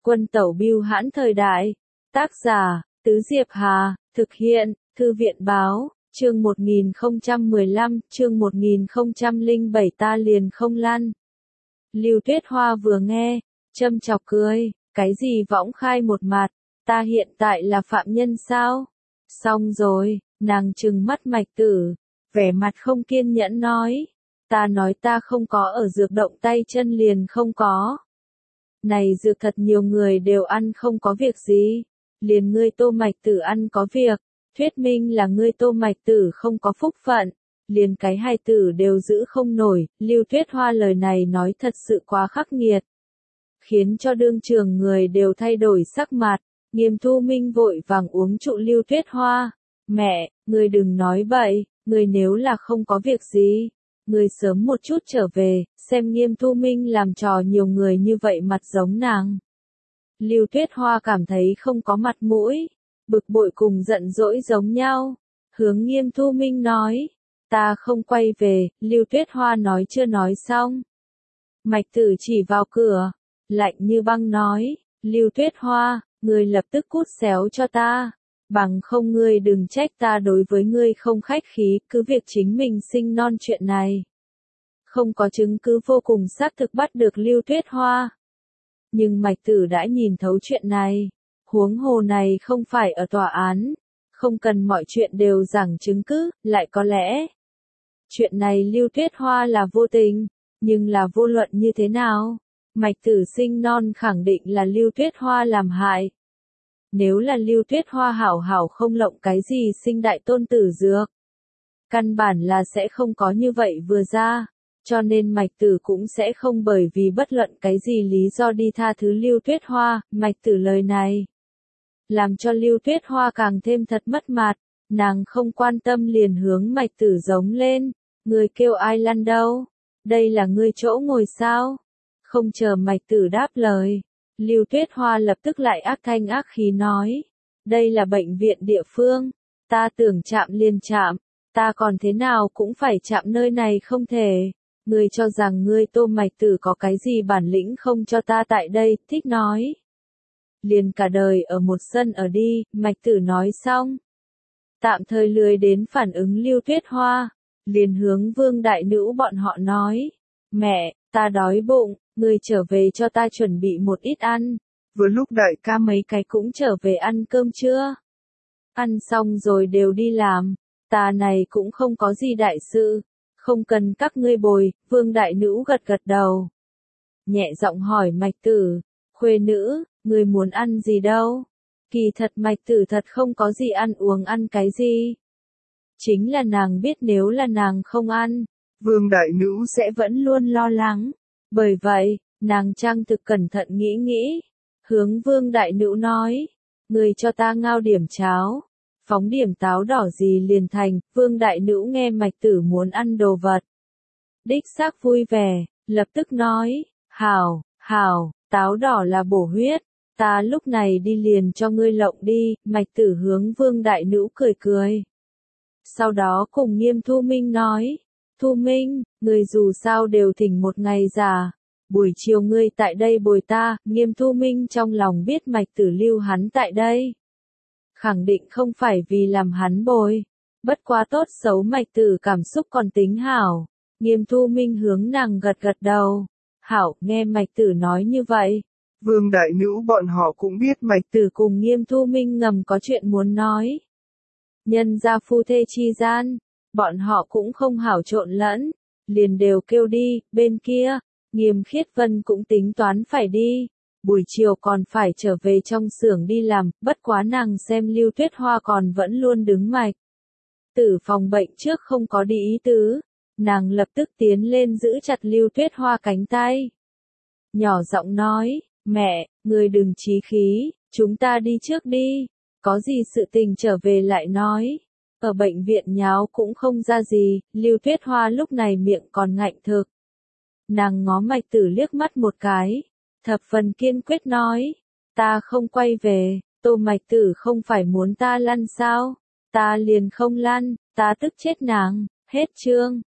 Quân tẩu bưu hãn thời đại. Tác giả, Tứ Diệp Hà, thực hiện, Thư viện Báo, chương 1015, chương 1007 ta liền không lăn. Lưu Tuyết Hoa vừa nghe, châm chọc cười, cái gì võng khai một mặt, ta hiện tại là phạm nhân sao? Xong rồi, nàng trừng mắt Mạch Tử, vẻ mặt không kiên nhẫn nói, ta nói ta không có ở dược động tay chân liền không có. Này dược thật nhiều người đều ăn không có việc gì, liền ngươi Tô Mạch Tử ăn có việc, thuyết minh là ngươi Tô Mạch Tử không có phúc phận, liền cái hài tử đều giữ không nổi. Lưu Tuyết Hoa lời này nói thật sự quá khắc nghiệt, khiến cho đương trường người đều thay đổi sắc mặt. Nghiêm Thu Minh vội vàng uống trụ Lưu Tuyết Hoa, mẹ, ngươi đừng nói bậy, ngươi nếu là không có việc gì, ngươi sớm một chút trở về, xem Nghiêm Thu Minh làm trò nhiều người như vậy mặt giống nàng. Lưu Tuyết Hoa cảm thấy không có mặt mũi, bực bội cùng giận dỗi giống nhau, hướng Nghiêm Thu Minh nói, ta không quay về. Lưu Tuyết Hoa nói chưa nói xong, Mạch Tử chỉ vào cửa, lạnh như băng nói, Lưu Tuyết Hoa, ngươi lập tức cút xéo cho ta, bằng không ngươi đừng trách ta đối với ngươi không khách khí, cứ việc chính mình sinh non chuyện này. Không có chứng cứ vô cùng xác thực bắt được Lưu Tuyết Hoa. Nhưng Mạch Tử đã nhìn thấu chuyện này, huống hồ này không phải ở tòa án, không cần mọi chuyện đều giảng chứng cứ, lại có lẽ. Chuyện này Lưu Tuyết Hoa là vô tình, nhưng là vô luận như thế nào, Mạch Tử sinh non khẳng định là Lưu Tuyết Hoa làm hại. Nếu là Lưu Tuyết Hoa hảo hảo không lộng cái gì sinh đại tôn tử dược, căn bản là sẽ không có như vậy vừa ra, cho nên Mạch Tử cũng sẽ không bởi vì bất luận cái gì lý do đi tha thứ Lưu Tuyết Hoa. Mạch Tử lời này làm cho Lưu Tuyết Hoa càng thêm thật mất mặt, nàng không quan tâm liền hướng Mạch Tử giống lên, ngươi kêu ai lăn đâu, đây là ngươi chỗ ngồi sao? Không chờ Mạch Tử đáp lời, Lưu Tuyết Hoa lập tức lại ác thanh ác khí nói, đây là bệnh viện địa phương, ta tưởng chạm liền chạm, ta còn thế nào cũng phải chạm nơi này không thể. Ngươi cho rằng ngươi Tô Mạch Tử có cái gì bản lĩnh không cho ta tại đây, thích nói. Liền cả đời ở một sân ở đi. Mạch Tử nói xong, tạm thời lười đến phản ứng Lưu Tuyết Hoa, liền hướng Vương đại nữ bọn họ nói, mẹ, ta đói bụng, ngươi trở về cho ta chuẩn bị một ít ăn, vừa lúc đợi ca mấy cái cũng trở về ăn cơm trưa. Ăn xong rồi đều đi làm, ta này cũng không có gì đại sự, không cần các ngươi bồi. Vương đại nữ gật gật đầu, nhẹ giọng hỏi Mạch Tử, khuê nữ, ngươi muốn ăn gì đâu? Kỳ thật Mạch Tử thật không có gì ăn uống ăn cái gì. Chính là nàng biết nếu là nàng không ăn, Vương đại nữ sẽ vẫn luôn lo lắng. Bởi vậy, nàng trang thực cẩn thận nghĩ, hướng Vương đại nữ nói, ngươi cho ta ngao điểm cháo, phóng điểm táo đỏ gì liền thành. Vương đại nữ nghe Mạch Tử muốn ăn đồ vật, đích xác vui vẻ, lập tức nói, hảo, hảo, táo đỏ là bổ huyết, ta lúc này đi liền cho ngươi lộng đi. Mạch Tử hướng Vương đại nữ cười. Sau đó cùng Nghiêm Thu Minh nói, Thu Minh, ngươi dù sao đều thỉnh một ngày giả, buổi chiều ngươi tại đây bồi ta. Nghiêm Thu Minh trong lòng biết Mạch Tử lưu hắn tại đây, khẳng định không phải vì làm hắn bồi, bất quá tốt xấu Mạch Tử cảm xúc còn tính hảo. Nghiêm Thu Minh hướng nàng gật gật đầu, hảo. Nghe Mạch Tử nói như vậy, Vương đại nữ bọn họ cũng biết Mạch Tử cùng Nghiêm Thu Minh ngầm có chuyện muốn nói. Nhân gia phu thê chi gian, bọn họ cũng không hảo trộn lẫn, liền đều kêu đi. Bên kia, Nghiêm Khiết Vân cũng tính toán phải đi, buổi chiều còn phải trở về trong xưởng đi làm, bất quá nàng xem Lưu Tuyết Hoa còn vẫn luôn đứng Mạch Tử phòng bệnh trước không có đi ý tứ, nàng lập tức tiến lên giữ chặt Lưu Tuyết Hoa cánh tay, nhỏ giọng nói, mẹ, ngươi đừng chí khí, chúng ta đi trước đi, có gì sự tình trở về lại nói, ở bệnh viện nháo cũng không ra gì. Lưu Tuyết Hoa lúc này miệng còn ngạnh thực, nàng ngó Mạch Tử liếc mắt một cái, thập phần kiên quyết nói, ta không quay về. Tô Mạch Tử không phải muốn ta lăn sao, ta liền không lăn, ta tức chết nàng. Hết chương.